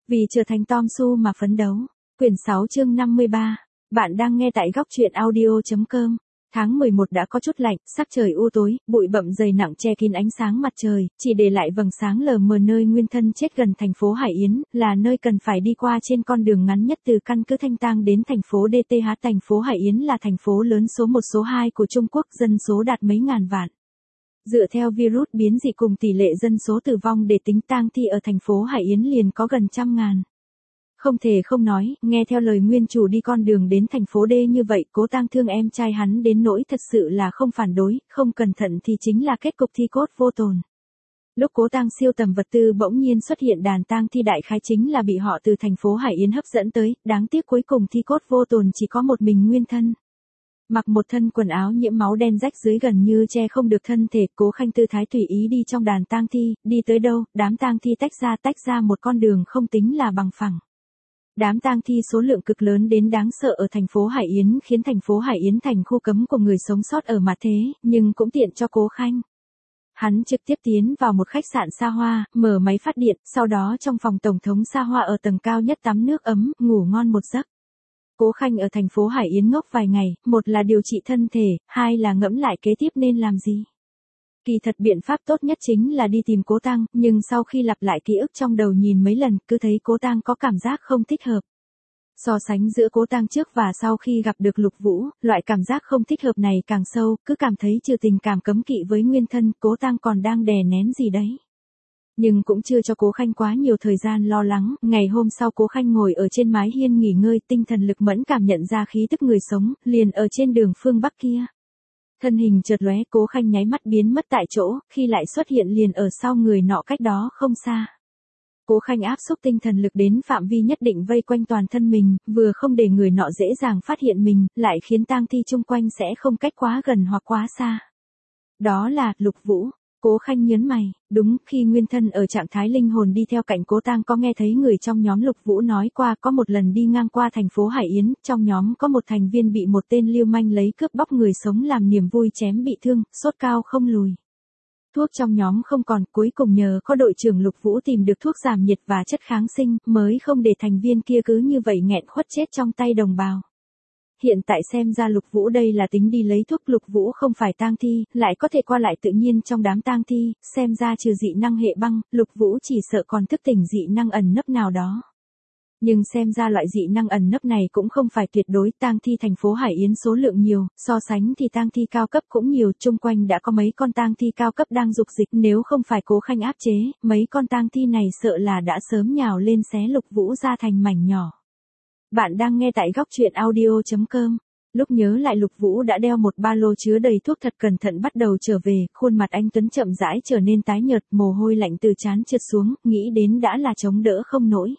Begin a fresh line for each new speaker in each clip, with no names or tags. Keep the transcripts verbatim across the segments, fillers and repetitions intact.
Vì trở thành Tom Su mà phấn đấu. Quyển sáu chương năm mươi ba. Bạn đang nghe tại góc truyện audio.com. Tháng mười một đã có chút lạnh, sắc trời u tối, bụi bặm dày nặng che kín ánh sáng mặt trời, chỉ để lại vầng sáng lờ mờ nơi nguyên thân chết gần thành phố Hải Yến, là nơi cần phải đi qua trên con đường ngắn nhất từ căn cứ Thanh Tang đến thành phố đê tê hát. Thành phố Hải Yến là thành phố lớn số một số hai của Trung Quốc, dân số đạt mấy ngàn vạn. Dựa theo virus biến dị cùng tỷ lệ dân số tử vong để tính, tang thi ở thành phố Hải Yến liền có gần trăm ngàn. Không thể không nói, nghe theo lời nguyên chủ đi con đường đến thành phố D như vậy, Cố Tang thương em trai hắn đến nỗi thật sự là không phản đối, không cẩn thận thì chính là kết cục thi cốt vô tồn. Lúc Cố Tang siêu tầm vật tư bỗng nhiên xuất hiện đàn tang thi, đại khái chính là bị họ từ thành phố Hải Yến hấp dẫn tới, đáng tiếc cuối cùng thi cốt vô tồn chỉ có một mình nguyên thân. Mặc một thân quần áo nhiễm máu đen rách dưới gần như che không được thân thể, Cố Khanh tư thái tùy ý đi trong đàn tang thi, đi tới đâu, đám tang thi tách ra tách ra một con đường không tính là bằng phẳng. Đám tang thi số lượng cực lớn đến đáng sợ ở thành phố Hải Yến khiến thành phố Hải Yến thành khu cấm của người sống sót ở mặt thế, nhưng cũng tiện cho Cố Khanh. Hắn trực tiếp tiến vào một khách sạn xa hoa, mở máy phát điện, sau đó trong phòng tổng thống xa hoa ở tầng cao nhất tắm nước ấm, ngủ ngon một giấc. Cố Khanh ở thành phố Hải Yến ngốc vài ngày, một là điều trị thân thể, hai là ngẫm lại kế tiếp nên làm gì. Kỳ thật biện pháp tốt nhất chính là đi tìm Cố Tang, nhưng sau khi lặp lại ký ức trong đầu nhìn mấy lần, cứ thấy Cố Tang có cảm giác không thích hợp. So sánh giữa Cố Tang trước và sau khi gặp được Lục Vũ, loại cảm giác không thích hợp này càng sâu, cứ cảm thấy trừ tình cảm cấm kỵ với nguyên thân, Cố Tang còn đang đè nén gì đấy. Nhưng cũng chưa cho Cố Khanh quá nhiều thời gian lo lắng, ngày hôm sau Cố Khanh ngồi ở trên mái hiên nghỉ ngơi, tinh thần lực mẫn cảm nhận ra khí tức người sống, liền ở trên đường phương Bắc kia. Thân hình chợt lóe, Cố Khanh nháy mắt biến mất tại chỗ, khi lại xuất hiện liền ở sau người nọ cách đó không xa. Cố Khanh áp xúc tinh thần lực đến phạm vi nhất định vây quanh toàn thân mình, vừa không để người nọ dễ dàng phát hiện mình, lại khiến tang thi chung quanh sẽ không cách quá gần hoặc quá xa. Đó là Lục Vũ. Cố Khanh nhớn mày, đúng, khi nguyên thân ở trạng thái linh hồn đi theo cạnh Cố Tang có nghe thấy người trong nhóm Lục Vũ nói qua, có một lần đi ngang qua thành phố Hải Yến, trong nhóm có một thành viên bị một tên lưu manh lấy cướp bóc người sống làm niềm vui chém bị thương, sốt cao không lùi. Thuốc trong nhóm không còn, cuối cùng nhờ có đội trưởng Lục Vũ tìm được thuốc giảm nhiệt và chất kháng sinh, mới không để thành viên kia cứ như vậy nghẹn khuất chết trong tay đồng bào. Hiện tại xem ra Lục Vũ đây là tính đi lấy thuốc. Lục Vũ không phải tang thi, lại có thể qua lại tự nhiên trong đám tang thi, xem ra trừ dị năng hệ băng, Lục Vũ chỉ sợ còn thức tỉnh dị năng ẩn nấp nào đó. Nhưng xem ra loại dị năng ẩn nấp này cũng không phải tuyệt đối, tang thi thành phố Hải Yến số lượng nhiều, so sánh thì tang thi cao cấp cũng nhiều, chung quanh đã có mấy con tang thi cao cấp đang dục dịch, nếu không phải Cố Khanh áp chế, mấy con tang thi này sợ là đã sớm nhào lên xé Lục Vũ ra thành mảnh nhỏ. Bạn đang nghe tại góc truyện audio.com. Lúc nhớ lại Lục Vũ đã đeo một ba lô chứa đầy thuốc, thật cẩn thận bắt đầu trở về, khuôn mặt anh tuấn chậm rãi trở nên tái nhợt, mồ hôi lạnh từ trán trượt xuống, nghĩ đến đã là chống đỡ không nổi.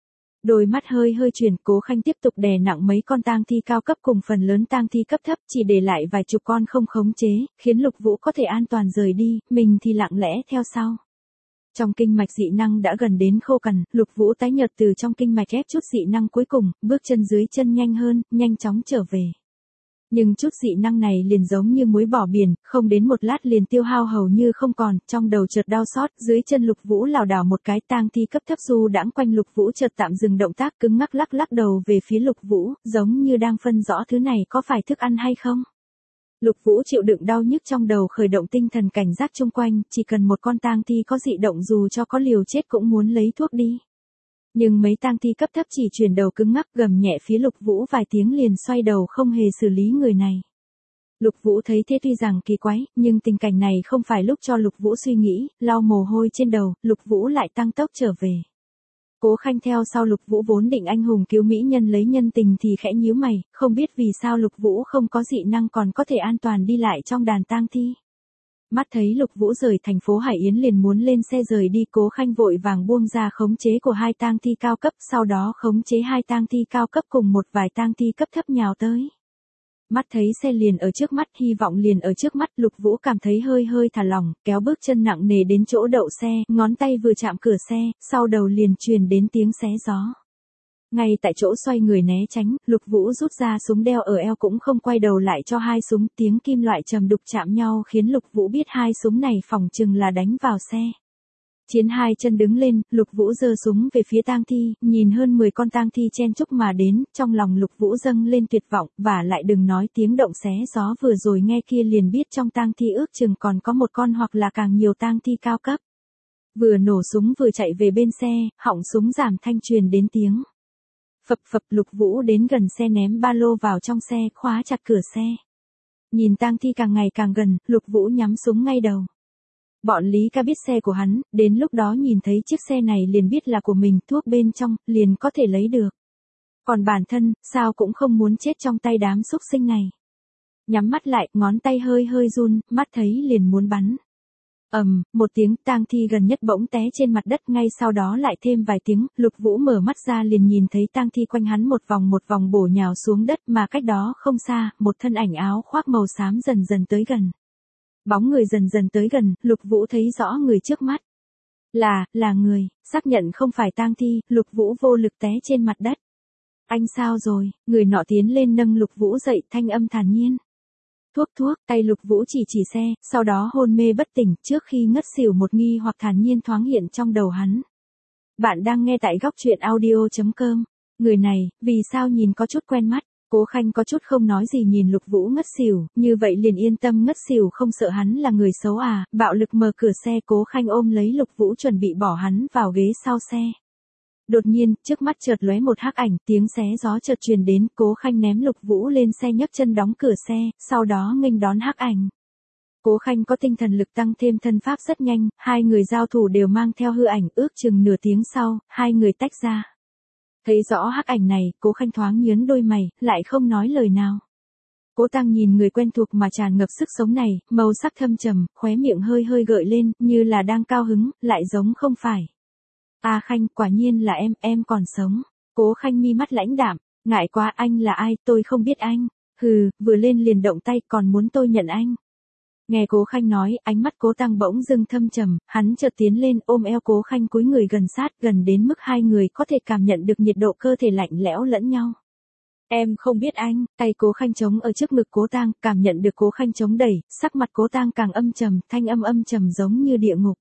Đôi mắt hơi hơi chuyển, Cố Khanh tiếp tục đè nặng mấy con tang thi cao cấp cùng phần lớn tang thi cấp thấp, chỉ để lại vài chục con không khống chế, khiến Lục Vũ có thể an toàn rời đi, mình thì lặng lẽ theo sau. Trong kinh mạch dị năng đã gần đến khô cằn, Lục Vũ tái nhợt từ trong kinh mạch ép chút dị năng cuối cùng, bước chân dưới chân nhanh hơn, nhanh chóng trở về. Nhưng chút dị năng này liền giống như muối bỏ biển, không đến một lát liền tiêu hao hầu như không còn, trong đầu chợt đau xót, dưới chân Lục Vũ lảo đảo một cái, tang thi cấp thấp du đãng quanh Lục Vũ chợt tạm dừng động tác, cứng ngắc lắc lắc đầu về phía Lục Vũ, giống như đang phân rõ thứ này có phải thức ăn hay không. Lục Vũ chịu đựng đau nhức trong đầu, khởi động tinh thần cảnh giác chung quanh, chỉ cần một con tang thi có dị động dù cho có liều chết cũng muốn lấy thuốc đi. Nhưng mấy tang thi cấp thấp chỉ chuyển đầu cứng ngắc, gầm nhẹ phía Lục Vũ vài tiếng liền xoay đầu không hề xử lý người này. Lục Vũ thấy thế tuy rằng kỳ quái, nhưng tình cảnh này không phải lúc cho Lục Vũ suy nghĩ, lau mồ hôi trên đầu, Lục Vũ lại tăng tốc trở về. Cố Khanh theo sau Lục Vũ vốn định anh hùng cứu mỹ nhân lấy nhân tình thì khẽ nhíu mày, không biết vì sao Lục Vũ không có dị năng còn có thể an toàn đi lại trong đàn tang thi. Mắt thấy Lục Vũ rời thành phố Hải Yến liền muốn lên xe rời đi, Cố Khanh vội vàng buông ra khống chế của hai tang thi cao cấp, sau đó khống chế hai tang thi cao cấp cùng một vài tang thi cấp thấp nhào tới. Mắt thấy xe liền ở trước mắt, hy vọng liền ở trước mắt, Lục Vũ cảm thấy hơi hơi thả lỏng, kéo bước chân nặng nề đến chỗ đậu xe, ngón tay vừa chạm cửa xe, sau đầu liền truyền đến tiếng xé gió. Ngay tại chỗ xoay người né tránh, Lục Vũ rút ra súng đeo ở eo cũng không quay đầu lại cho hai súng, tiếng kim loại trầm đục chạm nhau khiến Lục Vũ biết hai súng này phỏng chừng là đánh vào xe. Chiến hai chân đứng lên, Lục Vũ giơ súng về phía tang thi, nhìn hơn mười con tang thi chen chúc mà đến, trong lòng Lục Vũ dâng lên tuyệt vọng, và lại đừng nói tiếng động xé gió vừa rồi nghe kia liền biết trong tang thi ước chừng còn có một con hoặc là càng nhiều tang thi cao cấp. Vừa nổ súng vừa chạy về bên xe, họng súng giảm thanh truyền đến tiếng. Phập phập, Lục Vũ đến gần xe ném ba lô vào trong xe, khóa chặt cửa xe. Nhìn tang thi càng ngày càng gần, Lục Vũ nhắm súng ngay đầu. Bọn Lý Ca biết xe của hắn, đến lúc đó nhìn thấy chiếc xe này liền biết là của mình, thuốc bên trong, liền có thể lấy được. Còn bản thân, sao cũng không muốn chết trong tay đám xúc sinh này. Nhắm mắt lại, ngón tay hơi hơi run, mắt thấy liền muốn bắn. Ầm, um, một tiếng, tang thi gần nhất bỗng té trên mặt đất, ngay sau đó lại thêm vài tiếng, Lục Vũ mở mắt ra liền nhìn thấy tang thi quanh hắn một vòng một vòng bổ nhào xuống đất, mà cách đó không xa, một thân ảnh áo khoác màu xám dần dần tới gần. Bóng người dần dần tới gần, Lục Vũ thấy rõ người trước mắt. Là, là người, xác nhận không phải tang thi, Lục Vũ vô lực té trên mặt đất. Anh sao rồi, người nọ tiến lên nâng Lục Vũ dậy, thanh âm thản nhiên. Thuốc thuốc, tay Lục Vũ chỉ chỉ xe, sau đó hôn mê bất tỉnh, trước khi ngất xỉu một nghi hoặc thản nhiên thoáng hiện trong đầu hắn. Bạn đang nghe tại góc truyện audio chấm com. Người này, vì sao nhìn có chút quen mắt? Cố Khanh có chút không nói gì nhìn Lục Vũ ngất xỉu, như vậy liền yên tâm ngất xỉu, không sợ hắn là người xấu à? Bạo lực mở cửa xe, Cố Khanh ôm lấy Lục Vũ chuẩn bị bỏ hắn vào ghế sau xe. Đột nhiên, trước mắt chợt lóe một hắc ảnh, tiếng xé gió chợt truyền đến, Cố Khanh ném Lục Vũ lên xe nhấc chân đóng cửa xe, sau đó nghênh đón hắc ảnh. Cố Khanh có tinh thần lực tăng thêm thân pháp rất nhanh, hai người giao thủ đều mang theo hư ảnh, ước chừng nửa tiếng sau, hai người tách ra. Thấy rõ hắc ảnh này, Cố Khanh thoáng nhướng đôi mày, lại không nói lời nào. Cố Tăng nhìn người quen thuộc mà tràn ngập sức sống này, màu sắc thâm trầm, khóe miệng hơi hơi gợi lên, như là đang cao hứng, lại giống không phải. A Khanh, quả nhiên là em, em còn sống. Cố Khanh mi mắt lãnh đạm, ngại quá, anh là ai, tôi không biết anh. Hừ, vừa lên liền động tay, còn muốn tôi nhận anh. Nghe Cố Khanh nói, ánh mắt Cố Tăng bỗng dưng thâm trầm, hắn chợt tiến lên ôm eo Cố Khanh cúi người gần sát, gần đến mức hai người có thể cảm nhận được nhiệt độ cơ thể lạnh lẽo lẫn nhau. Em không biết anh, tay Cố Khanh chống ở trước ngực Cố Tăng, cảm nhận được Cố Khanh chống đẩy, sắc mặt Cố Tăng càng âm trầm, thanh âm âm trầm giống như địa ngục.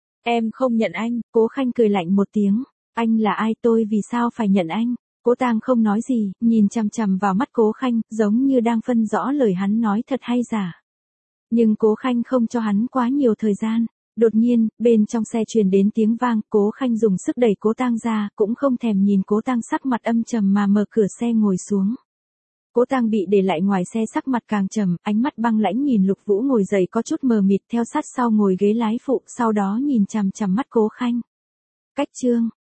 Em không nhận anh, Cố Khanh cười lạnh một tiếng, anh là ai, tôi vì sao phải nhận anh? Cố Tăng không nói gì, nhìn chằm chằm vào mắt Cố Khanh, giống như đang phân rõ lời hắn nói thật hay giả. Nhưng Cố Khanh không cho hắn quá nhiều thời gian. Đột nhiên, bên trong xe truyền đến tiếng vang, Cố Khanh dùng sức đẩy Cố Tăng ra, cũng không thèm nhìn Cố Tăng sắc mặt âm trầm mà mở cửa xe ngồi xuống. Cố Tăng bị để lại ngoài xe sắc mặt càng trầm, ánh mắt băng lãnh nhìn Lục Vũ ngồi dậy có chút mờ mịt theo sát sau ngồi ghế lái phụ, sau đó nhìn chằm chằm mắt Cố Khanh. Cách chương